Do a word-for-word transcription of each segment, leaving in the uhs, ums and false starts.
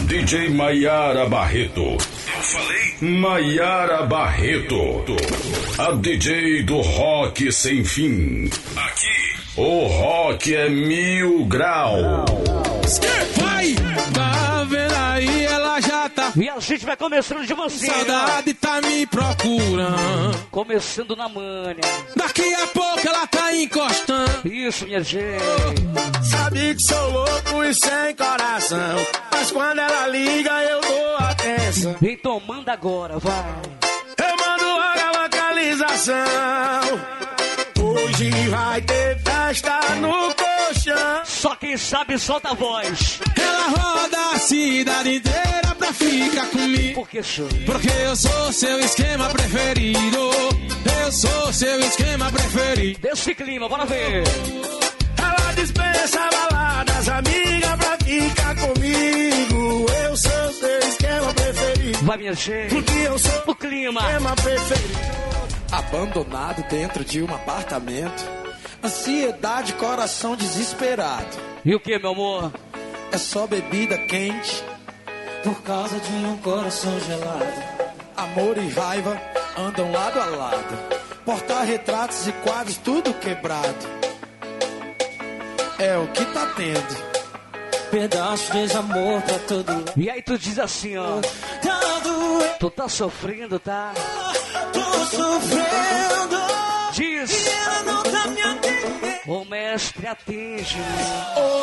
D J Maiara Barreto. Eu falei? Maiara Barreto. A D J do rock sem fim. Aqui, o rock é mil grau. Vai! Tá vendo aí, ela já tá. E a gente vai começando de mansinho. Saudade tá me procurando. Começando na manha. Daqui a pouco ela tá encostando. Isso, minha gente. Sabe que sou louco e sem coração, mas quando ela liga eu dou atenção. Então manda agora, vai. Eu mando a localização. Hoje vai ter festa no colchão. Só quem sabe solta a voz. Ela roda a cidade inteira pra ficar comigo. Por que, senhor? Porque eu sou seu esquema preferido. Eu sou seu esquema preferido. Desse clima, bora ver. Ela dispensa baladas, amiga, pra ficar comigo. Eu sou seu esquema preferido. Vai, minha gente. Porque eu sou o clima. Esquema preferido. Abandonado dentro de um apartamento. Ansiedade, coração desesperado. E o que, meu amor? É só bebida quente por causa de um coração gelado. Amor e raiva andam lado a lado. Porta-retratos e quadros tudo quebrado. É o que tá tendo. Pedaço de amor pra todo lado. E aí tu diz assim, ó. Tu tá sofrendo, tá? Tô sofrendo. Diz. E ela não tá me atendendo. O mestre atende. Oh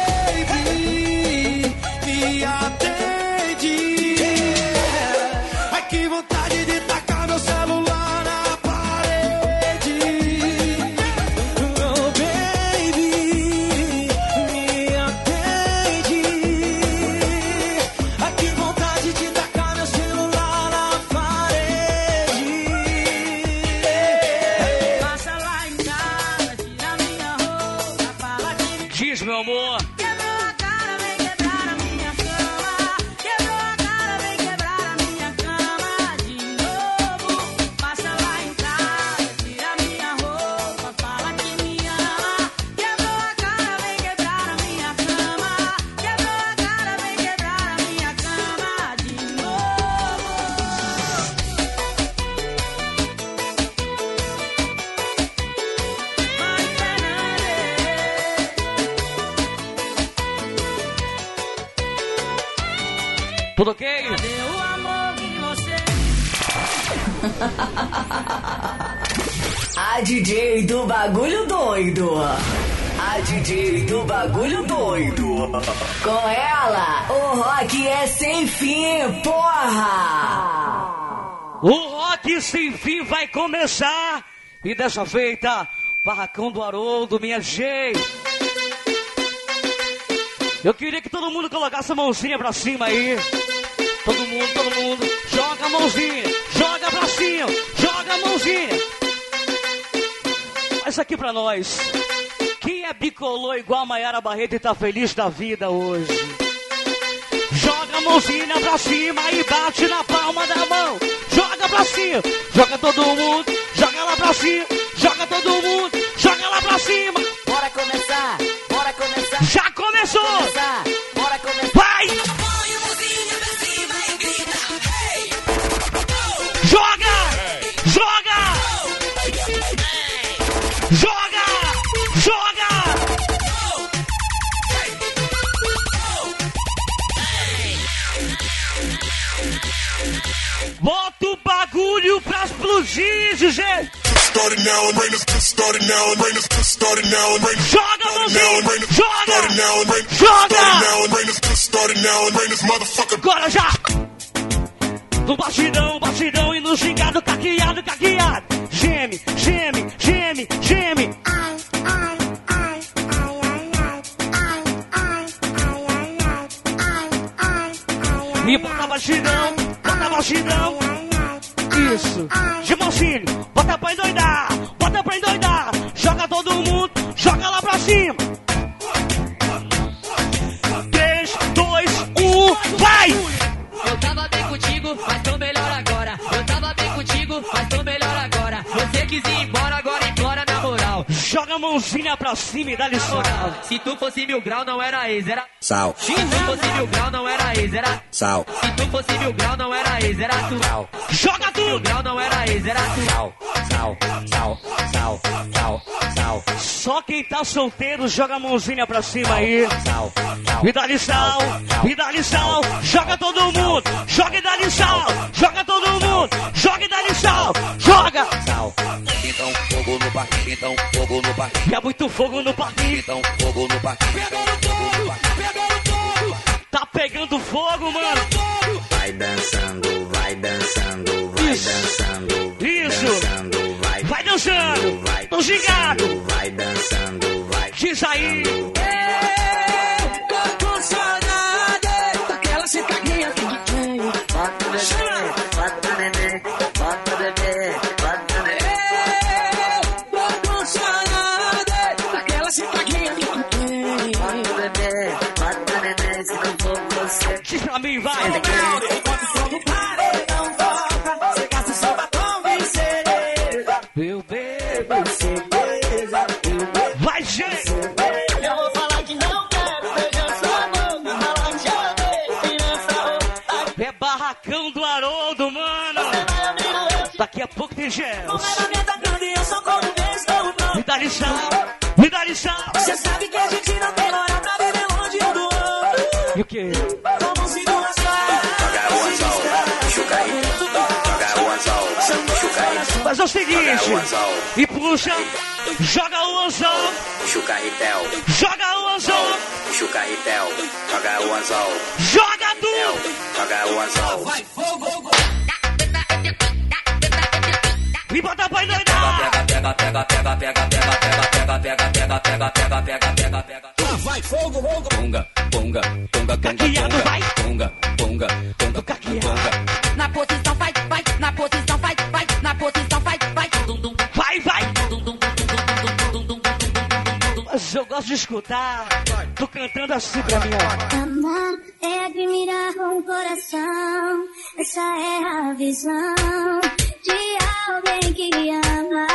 baby, me atende. Ai que vontade de tacar meu celular na parede. Oh baby, me atende. Ai que vontade de tacar meu celular na parede. Passa lá em casa, tira minha roupa, fala que Diz, meu amor. quebrou a cara, vem quebrar a minha cama. Quebrou a cara, vem quebrar a minha cama de novo. Passa lá em casa, tira minha roupa, fala que me ama. Quebrou a cara, vem quebrar a minha cama. Quebrou a cara, vem quebrar a minha cama de novo. Mari Fernandes. Tudo ok? Cadê o amor que você... A D J do bagulho doido. A D J do bagulho doido. Com ela, o rock é sem fim, porra! O rock sem fim vai começar. E dessa feita, Barracão do Haroldo, minha gente. Eu queria que todo mundo colocasse a mãozinha pra cima aí. Todo mundo, todo mundo. Joga a mãozinha. Joga pra cima. Joga a mãozinha. Faz isso aqui pra nós. Quem é bicolor igual a Maiara Barreto e tá feliz da vida hoje? Joga a mãozinha pra cima e bate na palma da mão. Joga pra cima. Joga todo mundo. Joga lá pra cima. Joga todo mundo. Joga lá pra cima. Bora começar, bora começar. Já começou. Começar, bora começar. Vai. Joga. Joga. Joga. Joga. Bota o bagulho pra explodir, G G. Started now and rain is just started now and rain is just started now and rain is Joga, started now and rain is Joga! started now and rain is Joga! started now and rain is just started now and rain is motherfucker. Agora já! No batidão, batidão e no gingado, caqueado, caqueado. Geme, geme, geme, geme. Ai, ai, ai, ai, ai, ai, ai, ai, ai, ai, ai, ai, E bota batidão, bota batidão. Isso. De mansinho, bota pra endoidar, bota pra endoidar. Joga todo mundo, joga lá pra cima. três, dois, um, vai! Eu tava bem contigo, mas tô melhor agora. Eu tava bem contigo, mas tô melhor agora. Você quis ir embora, agora implora na moral. Joga a mãozinha pra cima e dá lição. Se tu fosse mil grau, não era ex, era Sal. Se tu fosse mil grau, não era ex, ex, era Sal. Se tu fosse mil grau, não era ex, era tu. Sal. Joga Mil tudo! grau não era ex, era tu. Sal. Sal. Sal. Sal. Sal. Sal. Só quem tá solteiro joga a mãozinha pra cima aí. Sal. Sal. Me dá-lhe sal, me dá-lhe sal, joga todo mundo, joga e dá-lhe sal, joga todo mundo, joga e dá-lhe sal, joga! Sal. Então fogo no parque, então fogo no parque, Que é muito fogo no parquinho, então fogo no parque. tá pegando fogo, mano. Vai dançando, vai dançando, vai Isso. dançando. Isso. Dançando, vai, Vai dançando, vai no gigado, dançando, vai dançando, vai. diz aí. Tô com saudade daquela sentadinha que tu tem. Bota o bebê, bota o neném, bota o bebê, bota o neném. Tô com saudade daquela sentadinha que tu tem. Bota o bebê, bota o neném, se não for você. Diz pra mim, vai. Enquanto o fogo paredão toca, você gasta seu batom de cereja. Meu bem, Certeza, meu bem. vai, gente. Eu vou falar que não quero beijar sua boca, falar que já dei nessa roupa. É barracão do Haroldo, mano. Daqui a pouco tem gel. Eu sou como estou pronto. Me dá-lhe sal, me dá-lhe sal. Você sabe que a gente não tem hora pra beber longe um do outro. E o quê? Como se duas Joga o anzol, chuca aí. Joga o anzol, chuca aí. Mas é o seguinte, Joga o anzol, e puxa, joga o anzol, chuca ritel. joga o anzol, Chuca ritel. Joga o anzol, joga tudo. joga o anzol. E bota pra endoidar. Pega, pega, pega, pega, pega, pega, pega, pega, pega, pega, pega, pega, pega, pega. Vai fogo, fogo. Ponga, ponga, ponga, Caqueado, vai. ponga, ponga, ponga, Caqueado. Na posição vai, vai, na posição vai, vai, na posição vai, vai. Dum, dum, Vai, vai. dum, dum, dum, dum, dum, dum, dum, dum. Mas eu gosto de escutar. Tô cantando assim pra mim, ó. Amar é admirar com o coração. Essa é a visão de alguém que ama.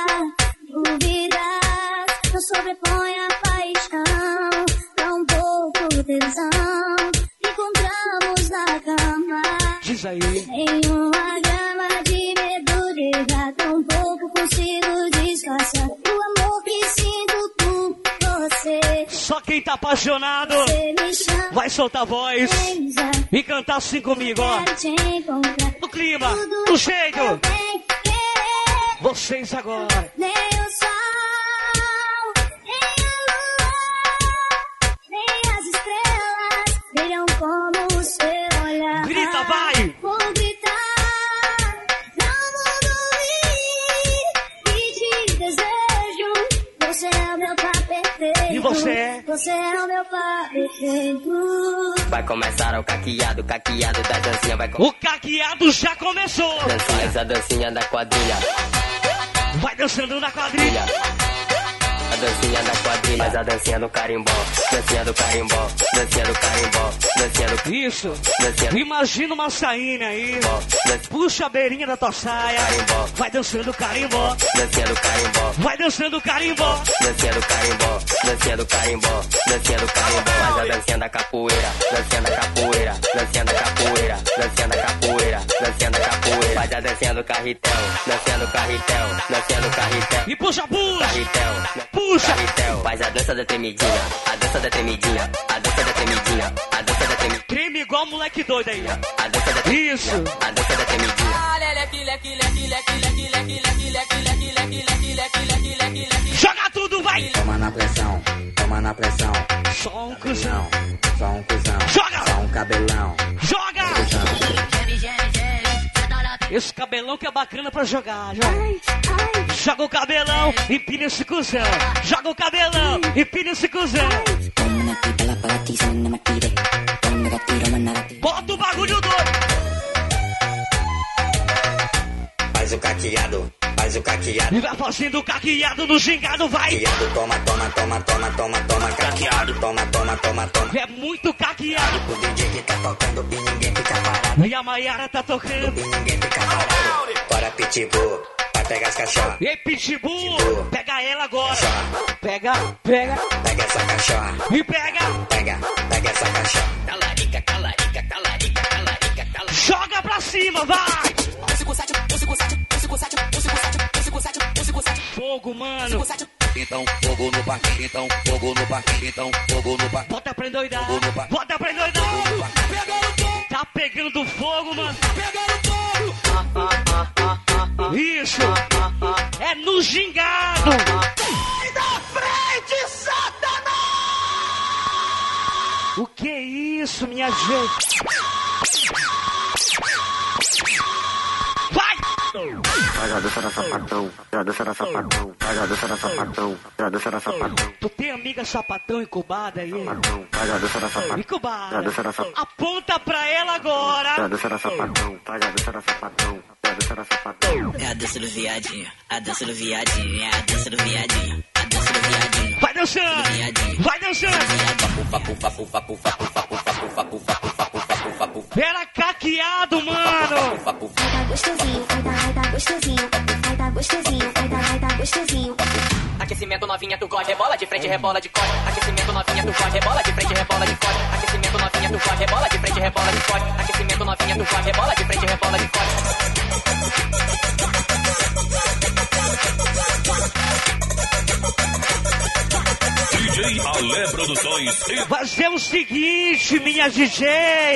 Dúvidas não sobrepõe a paixão. Dá um pouco tesão. Encontramos na cama. Diz aí. Em uma grama de medo de errar. Tão pouco consigo disfarçar o amor que sinto por você. Só quem tá apaixonado Você me chama. vai soltar a voz e cantar assim comigo, ó. No clima, no jeito. Vocês agora. Nem o sol, nem a lua, nem as estrelas brilham como o seu olhar. Grita, vai. Vou gritar, não vou dormir e te desejo. Você é o meu par perfeito. E você? Você é o meu par perfeito. Vai começar o caqueado, caqueado da dancinha vai começar. O caqueado já começou. Dancinha, essa dancinha da quadrilha. Vai dançando na quadrilha. A dancinha da quadrilha, mas a dancinha do carimbó. Dancinha do carimbó, dancinha do carimbó, dancinha do Isso. dancinha do Imagina uma sainha aí. carimbó, Puxa a beirinha da tua saia. Carimbó. Vai dançando carimbó. dancinha do carimbó. Vai dançando carimbó. Dancinha do carimbó, dancinha do carimbó, dancinha do carimbó. Mas a dancinha da capoeira, dancinha da capoeira, dancinha da capoeira, dancinha da capoeira, dancinha da capoeira. Faz a dancinha do carretel, dancinha do carretel, dancinha do carretel. E puxa, puxa. Carretel, Puxa. carretel. Faz a dança da tremidinha, a dança da tremidinha, a dança da tremidinha, a dança da tremidinha, Creme igual moleque doido aí. a dança da tremidinha, Isso. a dança da tremidinha. Joga tudo, vai. Toma na pressão, toma na pressão. Só um cuzão. Só um cuzão. Joga. Só um cabelão. Joga. Esse cabelão que é bacana pra jogar. Joga, joga o cabelão, empina esse cuzão. Joga o cabelão, empina esse cuzão. Bota o bagulho doido. Faz o caqueado, faz o caqueado. E vai fazendo o caqueado no gingado, vai. Caqueado, toma, toma, toma, toma, toma, toma. Caqueado, toma, toma, toma, toma. É muito caqueado. O D J que tá tocando e ninguém fica parado. E a Maiara tá tocando. E ninguém fica parado. Bora pitbull, vai pegar as cachorras. Ei, Pitbull, pega ela agora. Pega, pega Pega essa cachorra, e pega. pega, pega essa cachorra. Calarica, calarica, calarica. mano. Então, fogo no parque, então, fogo no parque, então, fogo no parque. Bota pra endoidar, bota pra endoidar. Tá pegando fogo, mano. Tá pegando fogo. Isso. É no gingado. Sai da frente, Satanás! O que é isso, minha gente? Vai! Vai a dança da sapatão, vai a dança da sapatão, vai a dança da sapatão, vai a dança da sapatão. Tu tem amiga sapatão incubada aí? Sapatão, vai a dança da sapatão. Incubada. Vai a dança da sapatão. Aponta pra ela agora. Vai a dança da sapatão, vai a dança da sapatão, vai a dança da sapatão. É a dança do viadinho, a dança do viadinho, é a dança do viadinho, a dança do viadinho. Vai dançando, vai dançando. Era caqueado, mano. Vai tá gostosinho, vai tá, vai tá gostosinho, vai tá gostosinho, vai tá, vai tá gostosinho. Aquecimento novinha, tu gosta, rebola de frente, rebola de costa. Aquecimento novinha, tu gosta, rebola de frente, rebola de costa. Aquecimento novinha, tu gosta, rebola de frente, rebola de costa. Aquecimento novinha, tu gosta, rebola de frente, rebola de costa. D J Alé Produções. Vai ser o seguinte, minha D J.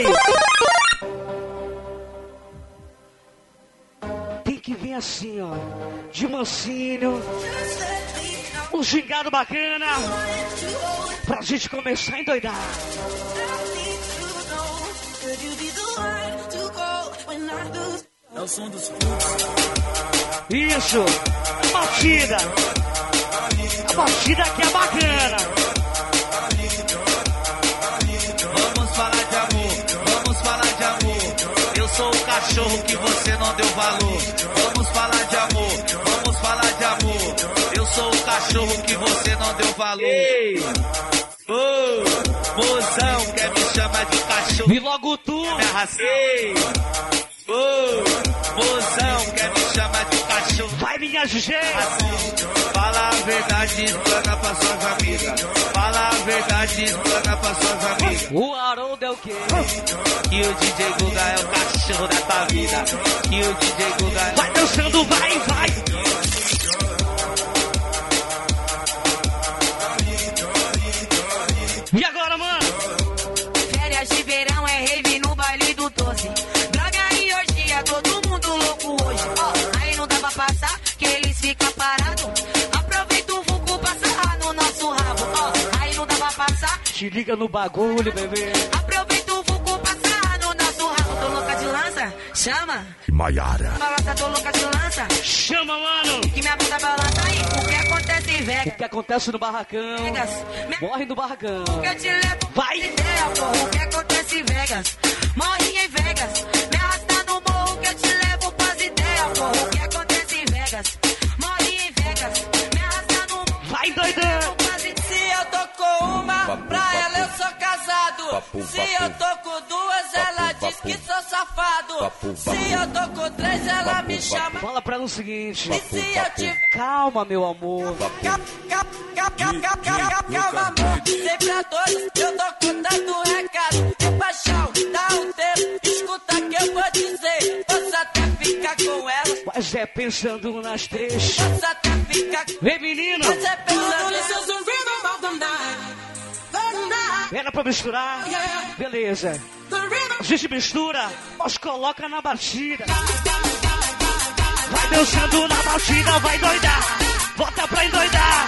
Tem que vir assim, ó. De mansinho. Um gingado bacana. Pra gente começar a endoidar. É o som dos Isso. Batida. A batida aqui é bacana. Vamos falar de amor, vamos falar de amor. Eu sou o cachorro que você não deu valor. Vamos falar de amor, vamos falar de amor. Eu sou o cachorro que você não deu valor. Ei, oh, mozão quer me chamar de cachorro. E logo tu. Me arrastei. Oh, mozão quer me chamar de cachorro. Vai, minha D J. Fala a verdade, explana pra suas amigas. Fala a verdade, explana pra suas amigas. O Haroldo é o quê? E o D J Guga é o cachorro da tua vida. E o D J Guga é... Vai dançando, vai, vai. E agora, mano? Férias de verão é rave no baile do doce. Droga e orgia, todo mundo louco hoje. Ó, aí não dá pra passar, que eles ficam parados. Aproveita o vulco pra sarrar no nosso rabo. Ó, aí não dá pra passar. Te liga no bagulho, bebê. Aproveita o vulco pra sarrar no nosso rabo. Tô louca de lança, chama. Maiara. Balança, tô louca de lança. Chama, mano. Que minha bunda balança aí. O que acontece em Vegas? O que acontece no barracão? Vegas. Morre no barracão. Que eu te levo vai. Ideia, porra. O que acontece em Vegas? Morre em Vegas. Me arrasta no morro que eu te levo pras ideias, porra. O que acontece em Vegas? Morre em Vegas. Me arrasta no morro. Vai, doidão. Se eu tô com uma, pra ela eu sou casado. Se eu tô com duas, ela diz que sou safado. Se eu tô com três, ela me chama. Fala pra ela o seguinte. E se eu te... Calma, meu amor. Calma, amor. Sempre a todos, eu tô contando recado. E paixão, dá um tempo, escuta que eu vou dizer. Posso até ficar com ela, mas é pensando nas três. posso até ficar com... Vem, menino. Mas é pensando... Era pra misturar? Beleza. A gente mistura, mas coloca na batida. Vai dançando na batida, vai doidar. Bota pra endoidar.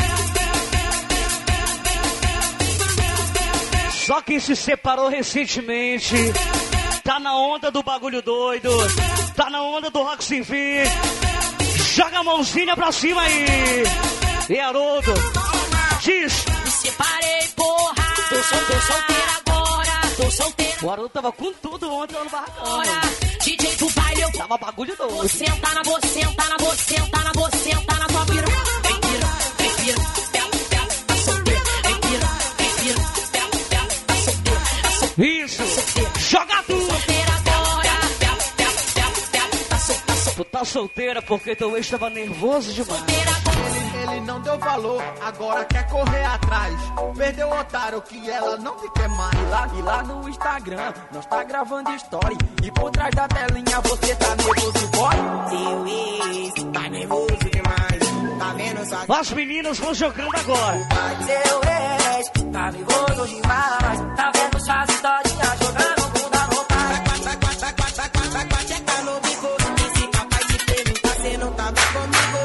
Só quem se separou recentemente tá na onda do bagulho doido. Tá na onda do rock sem fim. Joga a mãozinha pra cima aí. E Haroldo, diz. Me separei, porra. Tô, sol, tô solteira agora. Tô solteira. O Haroldo tava com tudo ontem lá no barracão. D J do baile, eu tava bagulho doido. Vou sentar na, vou sentar na, vou sentar na, vou sentar na tua piranha. Vem pira, vem pira, pera, pera, tá solteira. Vem pira, vem pira, pera, pera, tá solteira. Isso, joga tudo. Solteira agora. Pera, pera, pera, pera, tá solteira. Tu tá tá solteira porque teu ex tava nervoso demais. Ele, ele não deu valor, agora quer correr atrás. Perdeu o otário que ela não te quer mais. E lá, e lá no Instagram, nós tá gravando story. E por trás da telinha você tá nervoso, boy. Seu ex tá nervoso demais. Tá vendo só? As meninas vão jogando agora. Seu ex tá nervoso demais. Tá vendo suas historinhas jogando bunda no pai. Checa no bico, esse capaz de perguntar se não tá bem comigo.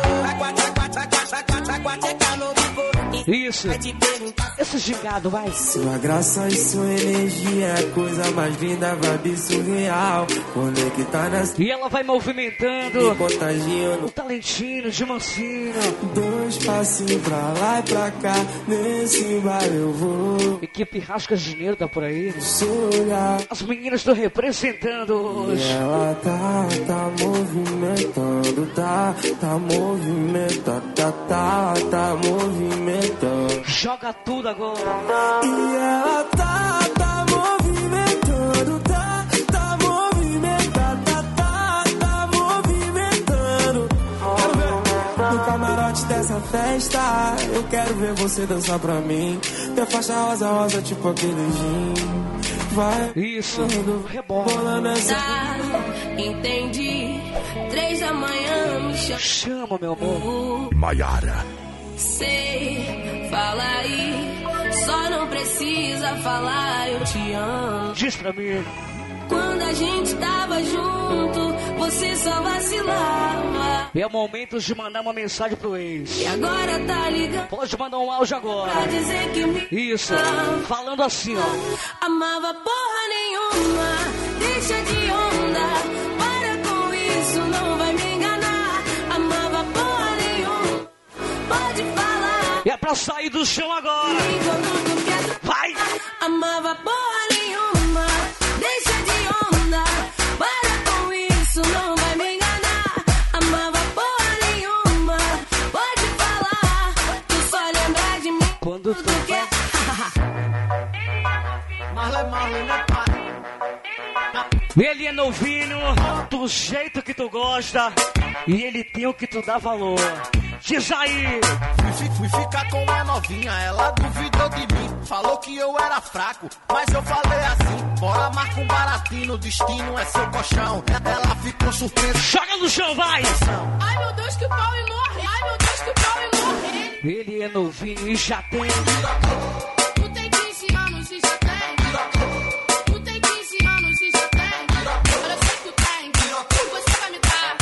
Checa no bico, Isso. Esse gingado, vai. Sua graça e sua energia é a coisa mais linda, vibe surreal. Conectar nas... E ela vai movimentando. Me contagiando. O talentinho de mansinho. Dois passinhos pra lá e pra cá. Nesse baile eu vou. Equipe Rascas de Dinheiro tá por aí. Olhar. As meninas estão representando hoje. E ela tá, tá movimentando, tá, tá movimentando, tá, tá, tá movimentando. Joga tudo agora. E ela tá, tá movimentando, tá, tá movimentando, tá, tá, tá movimentando. Quero ver no camarote dessa festa. Eu quero ver você dançar pra mim. Ter faixa rosa, rosa, tipo aquele gin. Vai. Isso, rebola. Tá, entendi. Três da manhã me chama. Chama, meu amor. Maiara. Sei, fala aí. Só não precisa falar, eu te amo. Diz pra mim. Quando a gente tava junto, você só vacilava. É o momento de mandar uma mensagem pro ex. E agora tá ligando. Pode mandar um áudio agora. Pra dizer que me Isso, ama. falando assim, ó. Amava porra nenhuma, deixa de onda. Para com isso, não vai me enganar. Amava porra nenhuma, pode falar. É pra sair do chão agora. Vai! Amava porra nenhuma, deixa de onda. Para com isso, não vai me enganar. Amava porra nenhuma, pode falar. Tu só lembra de mim quando tu quer. Marley, Marley, não para. Ele é novinho, do jeito que tu gosta. E ele tem o que tu dá valor. Diz aí. Fui, fui ficar com a novinha, ela duvidou de mim. Falou que eu era fraco, mas eu falei assim. Bora, marca um baratinho, o destino é seu colchão. Ela ficou surpresa. Joga no chão, vai! Ai meu Deus, que o pau me morre. Ai meu Deus, que o pau me morre. Ele é novinho e já tem. Tu tem quinze anos e já tem. Tu tem quinze anos e já tem. Eu sei que tu tem. Você vai me dar.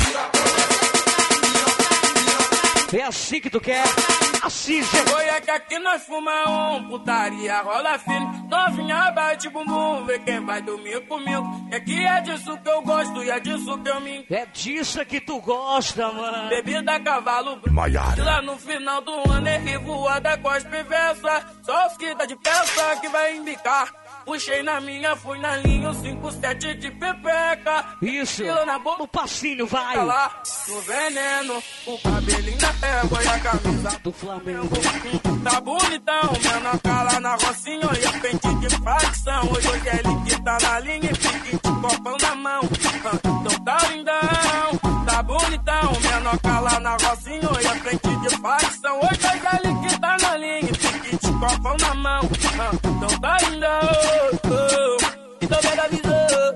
É assim que tu quer? Assim, gente. Foi é que aqui nós fuma um, putaria rola firme. Novinha bate bumbum, vê quem vai dormir comigo. E aqui é disso que eu gosto e é disso que eu me... É disso que tu gosta, mano. Bebida, cavalo, Maiara. lá no final do ano é revoada com as piveças. Só os que tá de peça que vai embicar. Puxei na minha, fui na linha, o cinco sete de pepeca. Isso, na boca, no passinho, vai. Tá lá, no veneno, o cabelinho da égua e a camisa do Flamengo. Tá bonitão, menor cala na rocinha e a pente de facção. Hoje, hoje é ele que tá na linha e pique de copão na mão. Então tá lindão, tá bonitão, menor cala na rocinha e a pente de facção. Hoje, hoje é ele que tá na linha e pique de copão na mão. Então tá lindão. Então me avisou.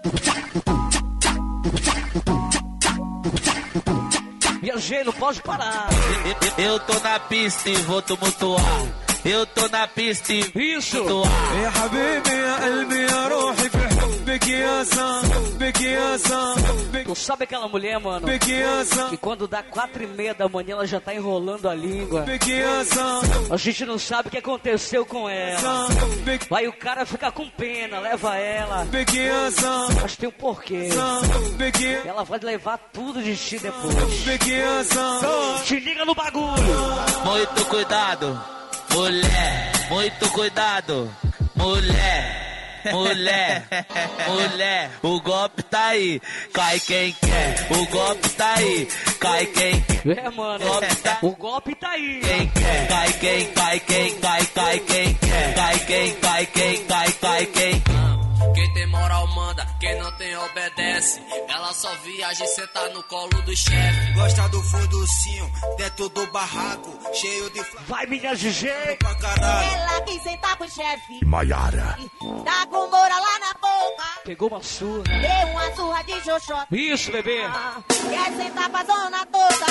Viajei, não pode parar. Eu, eu tô na pista e vou tumultuar. Eu tô na pista e isso. يا حبيبي يا قلبي يا روحي في حبك يا صاحبك يا صاحبك. Tu sabe aquela mulher, mano, que quando dá quatro e meia da manhã ela já tá enrolando a língua. A gente não sabe o que aconteceu com ela. Aí o cara fica com pena, leva ela. Mas tem um porquê. Ela vai levar tudo de ti depois. Te liga no bagulho. Muito cuidado, mulher. Muito cuidado, mulher. Mulher, mulher, o golpe tá aí, cai quem quer. O golpe tá aí, cai quem quer. É, mano, o golpe tá, o golpe tá aí. Quem quer, cai quem, cai quem, cai, cai quem quer. Cai quem, cai quem, cai, cai quem. Quem tem moral manda, quem não tem obedece. Ela só viaja e senta no colo do chefe. Gosta do fundocinho, dentro do barraco, cheio de... Vai, minha G G! Pra caralho. Ela quis sentar com o chefe. Maiara. Tá com moura lá na boca. Pegou uma surra. Deu uma surra de xoxota. Isso, bebê. Quer sentar pra zona toda.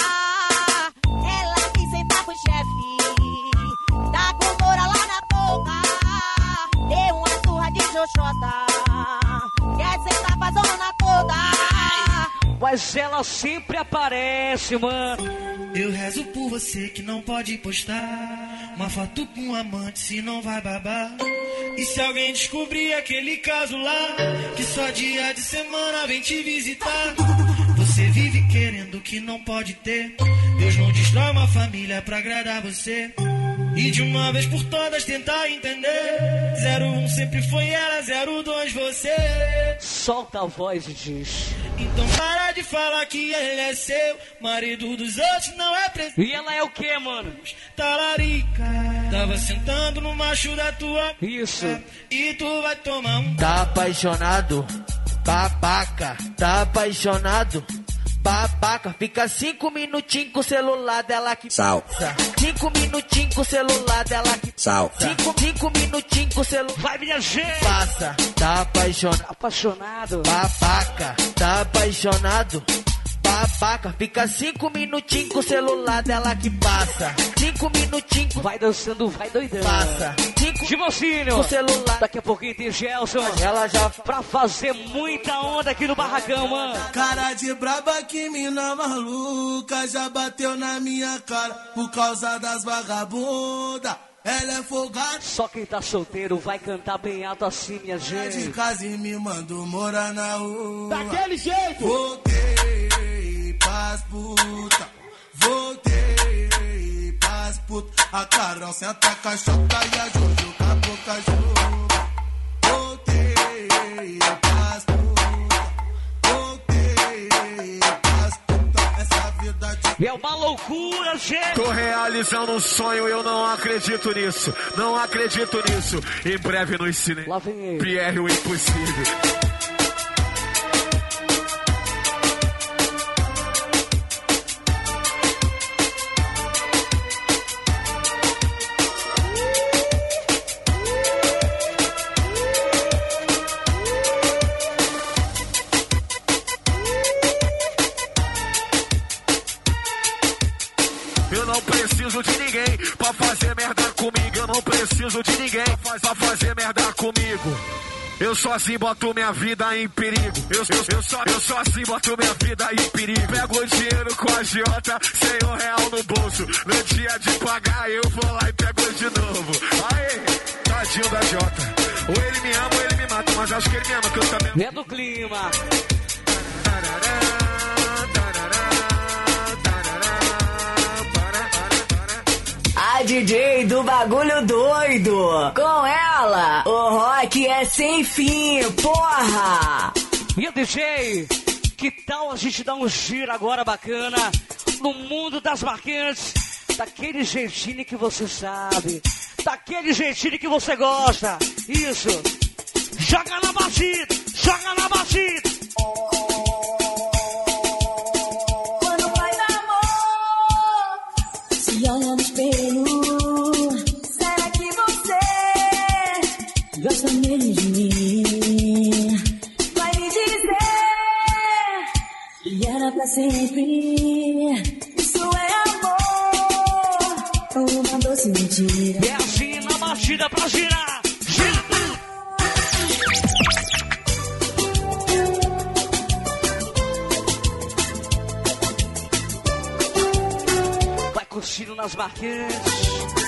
Ela quis sentar com o chefe. Tá com moura lá na boca. Deu uma surra de xoxota. Quer sentar pra zona toda. Mas ela sempre aparece, mano. Eu rezo por você que não pode postar uma foto com um amante, se não vai babar. E se alguém descobrir aquele caso lá, que só dia de semana vem te visitar. Você vive querendo o que não pode ter. Deus não destrói uma família pra agradar você. E de uma vez por todas tentar entender. zero um sempre foi ela, zero dois você. Solta a voz e diz. Então para de falar que ele é seu. Marido dos outros não é presente. E ela é o que, mano? Talarica. Tava sentando no macho da tua. Isso. E tu vai tomar um. Tá apaixonado, babaca. Tá apaixonado, babaca. Fica cinco minutinhos com o celular dela que Sal. Cinco minutinhos com o celular dela que Sal. Cinco, cinco minutinhos com o celular. Vai, minha gente. Passa. Tá apaixonado, apaixonado, babaca. Tá apaixonado, babaca. Fica cinco minutinhos com o celular dela que passa. Cinco minutinhos. Vai dançando, vai doidando. Passa. Cinco Timocínio. com o celular. Daqui a pouquinho tem Gelson. Ela já pra fazer muita onda aqui no barracão, mano. Cara de braba que mina maluca já bateu na minha cara por causa das vagabundas. Ela é folgada. Só quem tá solteiro vai cantar bem alto assim, minha gente. De casa e me mandou morar na rua. Daquele jeito. Voltei pras puta. Voltei pras puta. A Carol senta a caixota e a Jojo com a boca juba. Voltei pras puta. Voltei pras puta. Essa vida de... É uma loucura, gente. Tô realizando um sonho, eu não acredito nisso. Não acredito nisso. Em breve nos cinemas. Lá vem ele. Pierre o Impossível. Eu não preciso de ninguém pra fazer merda comigo. Eu não preciso de ninguém pra fazer merda comigo. Eu sozinho boto minha vida em perigo. Eu, eu, eu, só, eu sozinho boto minha vida em perigo. Pego o dinheiro com a agiota, sem um real no bolso. No dia de pagar eu vou lá e pego de novo. Aê, tadinho da Jota. Ou ele me ama ou ele me mata, mas acho que ele me ama, que eu também... É do clima. A D J do bagulho doido. Com ela, o rock é sem fim, porra. E o D J, que tal a gente dar um giro agora bacana no mundo das marcantes? Daquele jeitinho que você sabe. Daquele jeitinho que você gosta. Isso. Joga na batida. Joga na batida. Quando faz amor, se olha no espelho, será que você gosta mesmo de mim? Vai me dizer que era pra sempre. Isso é amor ou uma doce mentira? É assim na batida pra girar. Gira. Vai curtindo nas marcantes.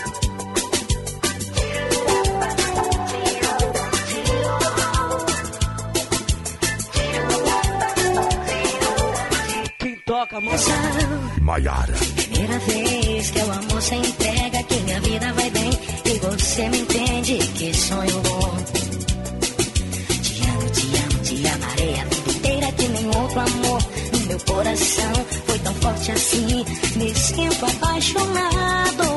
Quem toca, moça? Maiara. Primeira vez que o amor se entrega, que minha vida vai bem e você me entende, que sonho bom. Te amo, te amo, te amarei a vida inteira, que nem outro amor no meu coração foi tão forte assim, me sinto apaixonado.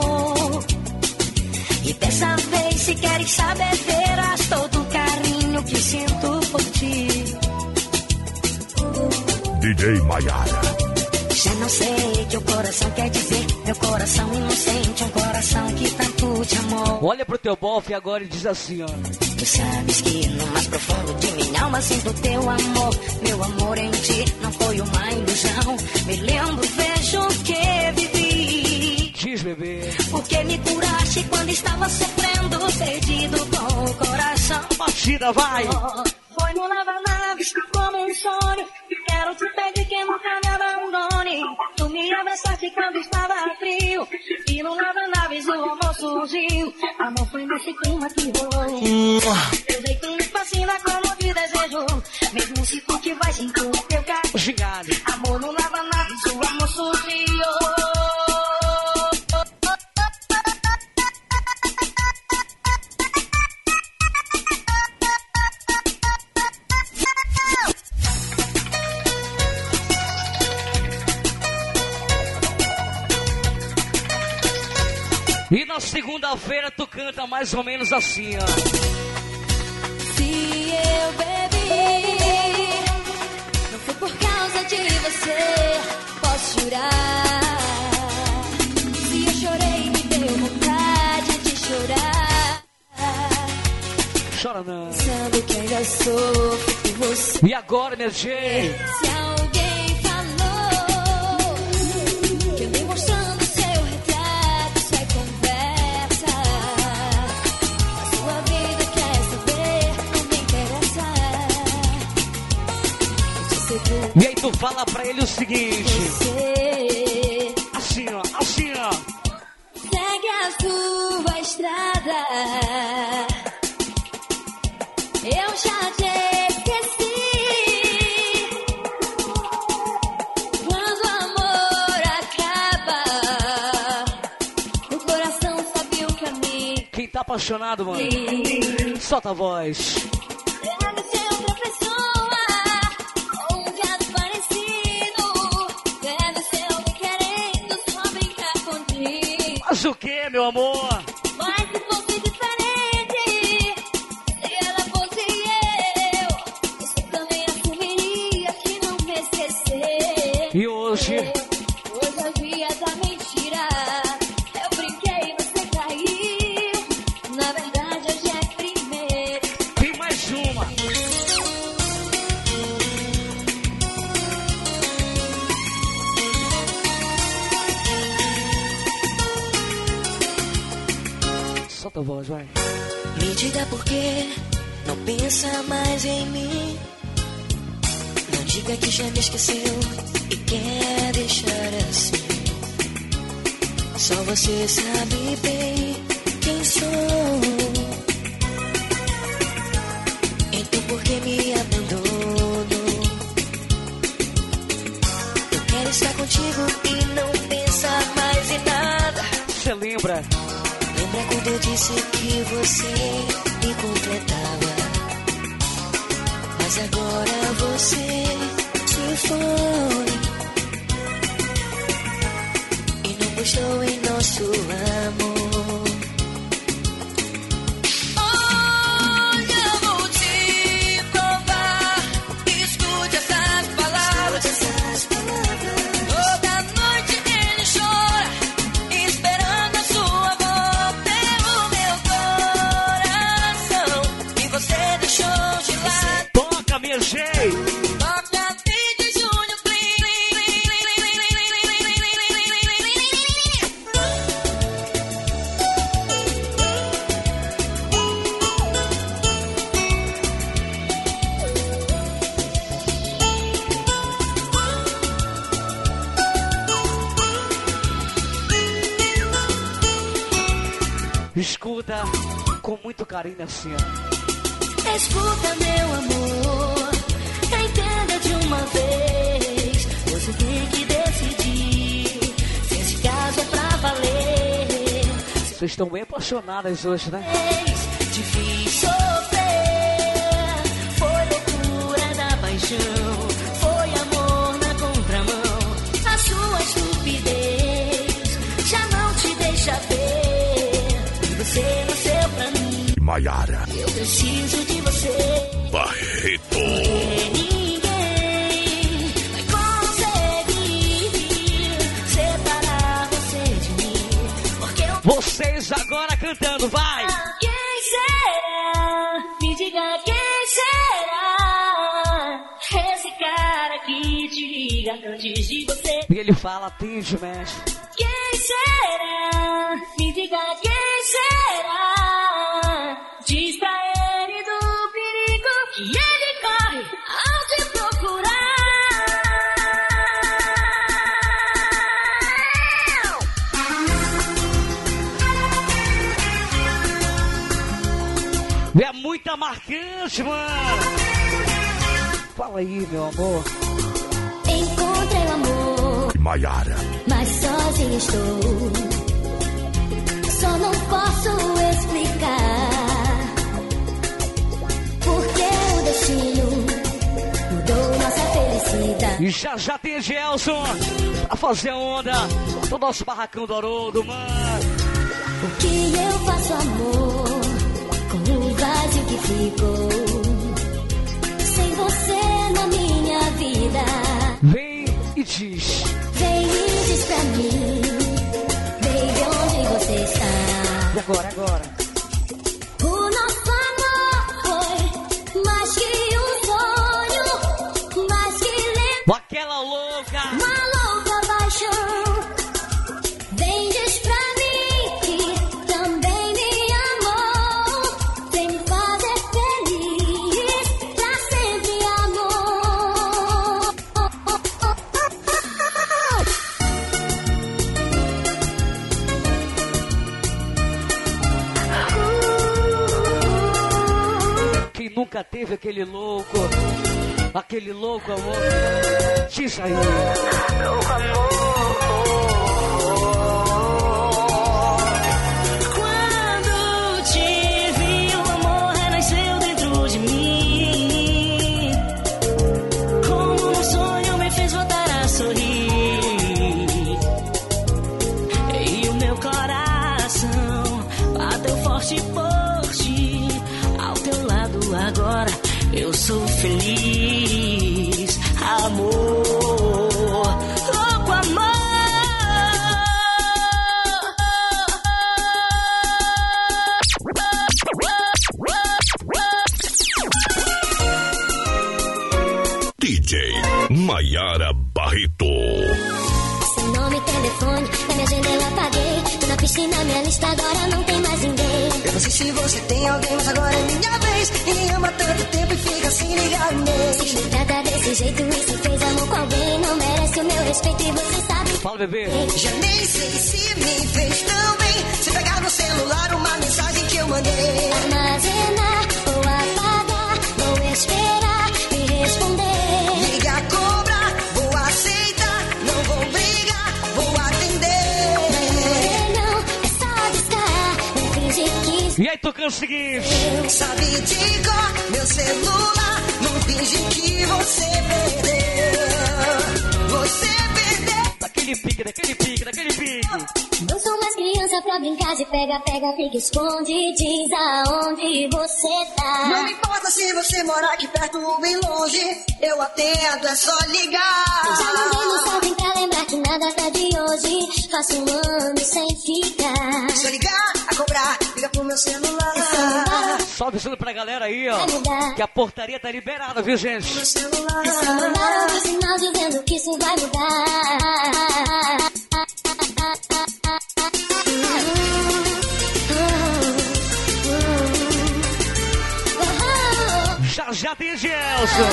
E dessa vez, se queres saber, verás todo o carinho que sinto D J Maiara. Já não sei o que o coração quer dizer. Meu coração inocente, um coração que tanto te amou. Olha pro teu bofe agora e diz assim, ó. Tu sabes que no mais profundo de minha alma sinto teu amor. Meu amor em ti não foi uma ilusão. Me lembro, vejo o que vivi. Diz, bebê. Porque me curaste quando estava sofrendo, perdido com o coração. Batida, vai! Foi no lava-naves como um sonho. Quero te pedir que nunca me abandone. Tu me abraçaste quando estava frio. E no lava-naves o amor surgiu. Amor foi nesse clima que rolou. Teu jeito me fascina como te desejo. Mesmo se tu te vais em tu teu carro. Gigante. Amor no lava-naves o amor surgiu. E na segunda-feira tu canta mais ou menos assim, ó. Se eu bebi, não foi por causa de você, posso jurar. Se eu chorei, me deu vontade de chorar. Chora não. Pensando que ainda sofro por você. E agora, minha gente? Se alguém falou que eu dei mostrando seu retrato, isso é conversa. A sua vida quer saber, não me interessa. Eu te seguro. E aí tu fala pra ele o seguinte. Você assim, ó, assim, ó. segue a sua estrada. Eu já te esqueci. Quando o amor acaba, o coração sabe o caminho. Quem tá apaixonado, mano? Solta a voz. Deve ser outra pessoa, ou um viado parecido. Deve ser alguém querendo só brincar contigo. Mas o que, meu amor? Mas se fosse diferente, se ela fosse eu, você também assumiria que não me esqueceu. E hoje? Hoje é o dia da mentira. Eu brinquei, você caiu. Na verdade, hoje é primeiro. Tem mais uma. Solta a voz, vai. Me diga por que não pensa mais em mim. Não diga que já me esqueceu e quer deixar assim. Só você sabe bem quem sou. Então por que me abandonou? Eu quero estar contigo e não pensar mais em nada. Você lembra? Lembra quando eu disse que você me completava? Mas agora você se foi e não gostou em nosso amor. Hoje eu vou te provar. Escute essas palavras. Toda noite ele chora, esperando a sua volta pelo meu coração. E você deixou de lado. Toca, minha gente. Toca de junho, Escuta com muito carinho assim, ó. Escuta, meu amor, entenda de uma vez. Você tem que decidir se esse caso é pra valer. Vocês estão bem apaixonadas hoje, né? Te fiz sofrer, foi loucura da paixão, foi amor na contramão. A sua estupidez já não te deixa ver. Você nasceu pra mim, Maiara. eu preciso de você. Barreto. Porque ninguém vai cantando, vai! Quem será? Me diga quem será? Esse cara que te liga antes de você. E ele fala, atende, mestre. Quem será? Me diga quem será? Diz pra ele do perigo que ele corre ao te procurar. É muita marcante, mano. Fala aí, meu amor. Encontrei o amor, Maiara. mas sozinho estou. Só não posso explicar porque o destino mudou nossa felicidade. E já já tem Gelson pra fazer onda do nosso barracão do Haroldo, mano. O que eu faço, amor, com o vazio que ficou sem você na minha vida? Vem e diz. Vem e diz pra mim, baby, onde você está? E agora, agora? O nosso amor foi mais que um sonho, mais que lembrança. Aquela louca. Uma louca paixão. Vem diz pra mim que também me amou. Vem me fazer feliz, pra sempre amor. Quem nunca teve aquele louco, aquele louco amor, diz aí. Louco amor. Quando te vi, o amor renasceu dentro de mim. Como um sonho me fez voltar a sorrir. E o meu coração bateu forte por ti. Ao teu lado agora eu sou feliz, amor. Louco amor. D J Maiara Barreto. Seu nome e telefone, na minha agenda eu apaguei. Tô na piscina, minha lista agora não tem mais ninguém. Eu não sei se você tem alguém, mas agora é minha vez. E ama tanto tempo e fica assim ligado nele. Se me trata desse jeito e se fez amor com alguém, não merece o meu respeito e você sabe. Fala, bebê. Já nem sei se me fez tão bem. Se pegar no celular uma mensagem que eu mandei. Armazenar ou apagar, vou esperar me responder. Liga, cobrar, vou aceitar. Não vou brigar, vou atender. Não, é só discar, não finge que. E aí, tocando o seguinte. Sabe de cor, meu celular. Não finge que você perdeu. Você perdeu. Daquele pique, daquele pique, daquele pique. Não sou mais criança pra brincar de pega, pega, fica, esconde. Diz aonde você tá. Não me importa se você mora aqui perto ou bem longe. Eu atendo, é só ligar. Eu já mandei mensagem pra lembrar que nada tá de hoje. Faço um ano sem ficar. Se eu ligar, a cobrar, liga pro meu celular. Só avisando pra galera aí, ó, que a portaria tá liberada, viu, gente? Meu celular. É só mandar um sinal dizendo que isso vai mudar. Já já tem Gelson.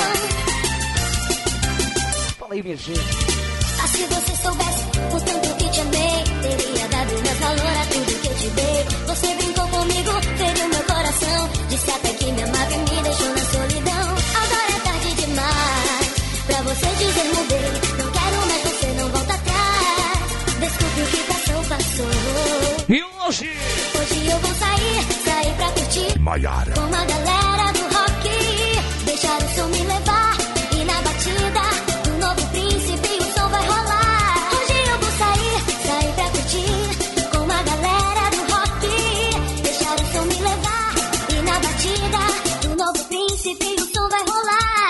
Fala aí, minha gente. Ah, se você soubesse o tanto que te amei, teria dado mais valor a tudo que eu te dei. Você brincou comigo, feriu meu coração. Disse até que me amava e me deixou na solidão. Agora é tarde demais pra você dizer mudei. Não quero mais você, não volta atrás. Desculpe o que passou, passou. E hoje? Hoje eu vou sair, sair pra curtir. Maiara. Com a galera do rock. Deixar o som me levar. E na batida do novo príncipe o som vai rolar. Hoje eu vou sair, sair pra curtir. Com a galera do rock. Deixar o som me levar. E na batida do novo príncipe o som vai rolar.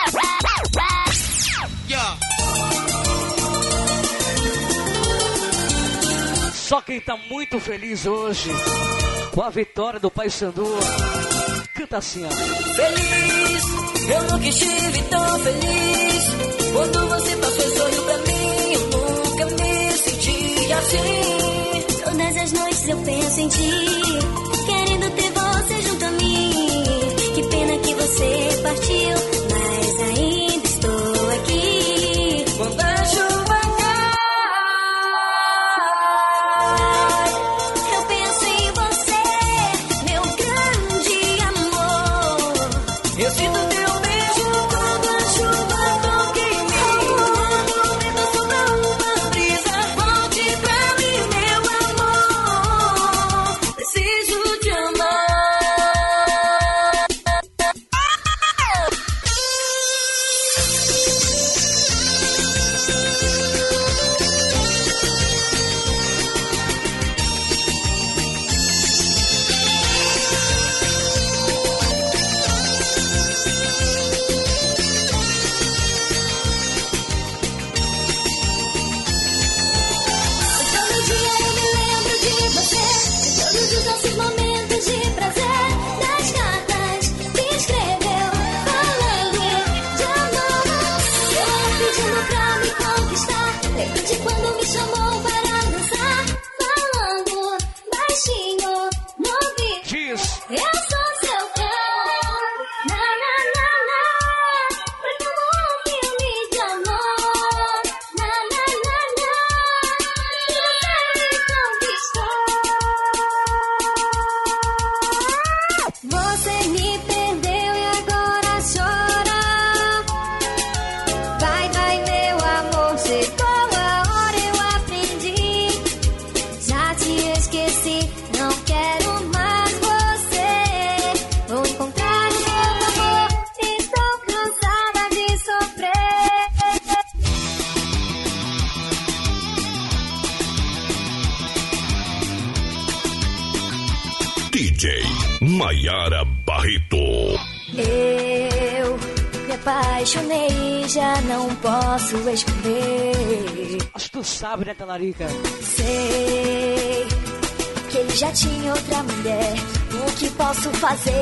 Yeah. quem tá muito feliz hoje com a vitória do Paysandu. Canta assim, ó. Feliz, eu nunca estive tão feliz. Quando você passou e sorriu pra mim, eu nunca me senti assim. Todas as noites eu penso em ti, querendo ter você junto a mim. Que pena que você partiu, mas ainda estou aqui. Quando a chuva cai, eu penso em você, meu grande amor. Eu sinto teu beijo quando a chuva toca em mim. Quando o vento sopra uma brisa, volte pra mim, meu amor. Preciso te amar. Todo dia eu me lembro de você, de todos os nossos momentos de prazer, das cartas que escreveu, falando de amor. Eu pedindo pra me conquistar, lembro de quando me chamou para dançar, falando baixinho no ouvido. Diz. Eu sou seu cão, na na na na, pra como um filme de amor, na na na na, você me conquistou. Você me perdeu e agora chora. Vai, vai, meu amor, chegou a hora, eu aprendi. Já te esqueci, não quero mais você. Vou encontrar o meu amor, estou cansada de sofrer. D J Maiara Barreto. Eu me apaixonei, já não posso esconder. Acho que tu sabe, né, Talarica? Sei que ele já tinha outra mulher. O que posso fazer?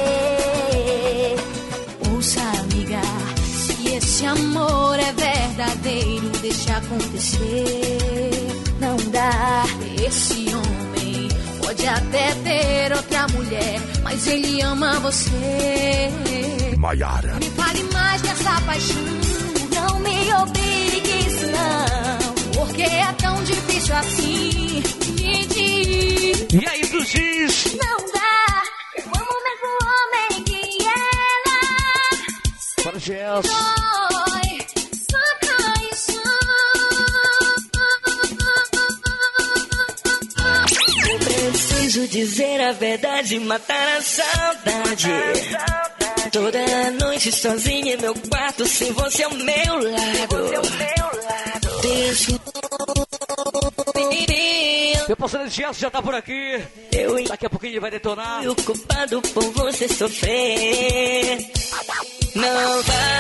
Ouça, amiga, se esse amor é verdadeiro, deixa acontecer. Não dá. Esse homem pode até ter outra mulher, mas ele ama você. Maiara. Me fale mais dessa paixão, não me obrigue isso não, porque é tão difícil assim. Me diz. E aí, tu diz? Não dá, eu amo o mesmo homem que ela. Para o Gelson. Dói, só traição. Eu preciso dizer a verdade, matar a saudade. Toda noite sozinha em meu quarto, sem você ao meu lado. Desculpe. Meu parceiro de Gelson já tá por aqui. Eu Daqui a pouquinho ele vai detonar. fui o culpado por você sofrer. Não vá,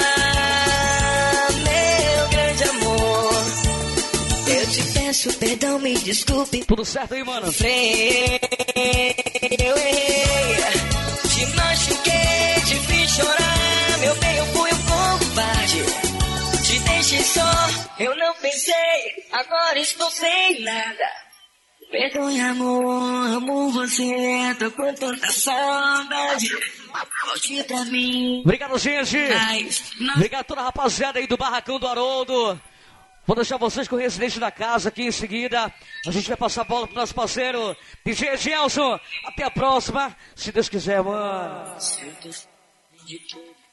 meu grande amor. Eu te peço perdão, me desculpe. Tudo certo aí, mano? Eu errei, te machuquei, te fiz chorar. Meu bem, eu fui um covarde. Te deixei só, eu não pensei. Agora estou sem nada. Perdoe, amor, amo você. Tô com tanta saudade. Volte pra mim. Obrigado, gente. Mas não- Obrigado a toda a rapaziada aí do Barracão do Haroldo. Vou deixar vocês com o residente da casa aqui em seguida. A gente vai passar a bola pro nosso parceiro D J Gelson. Até a próxima, se Deus quiser, mano. Se eu tô de tudo.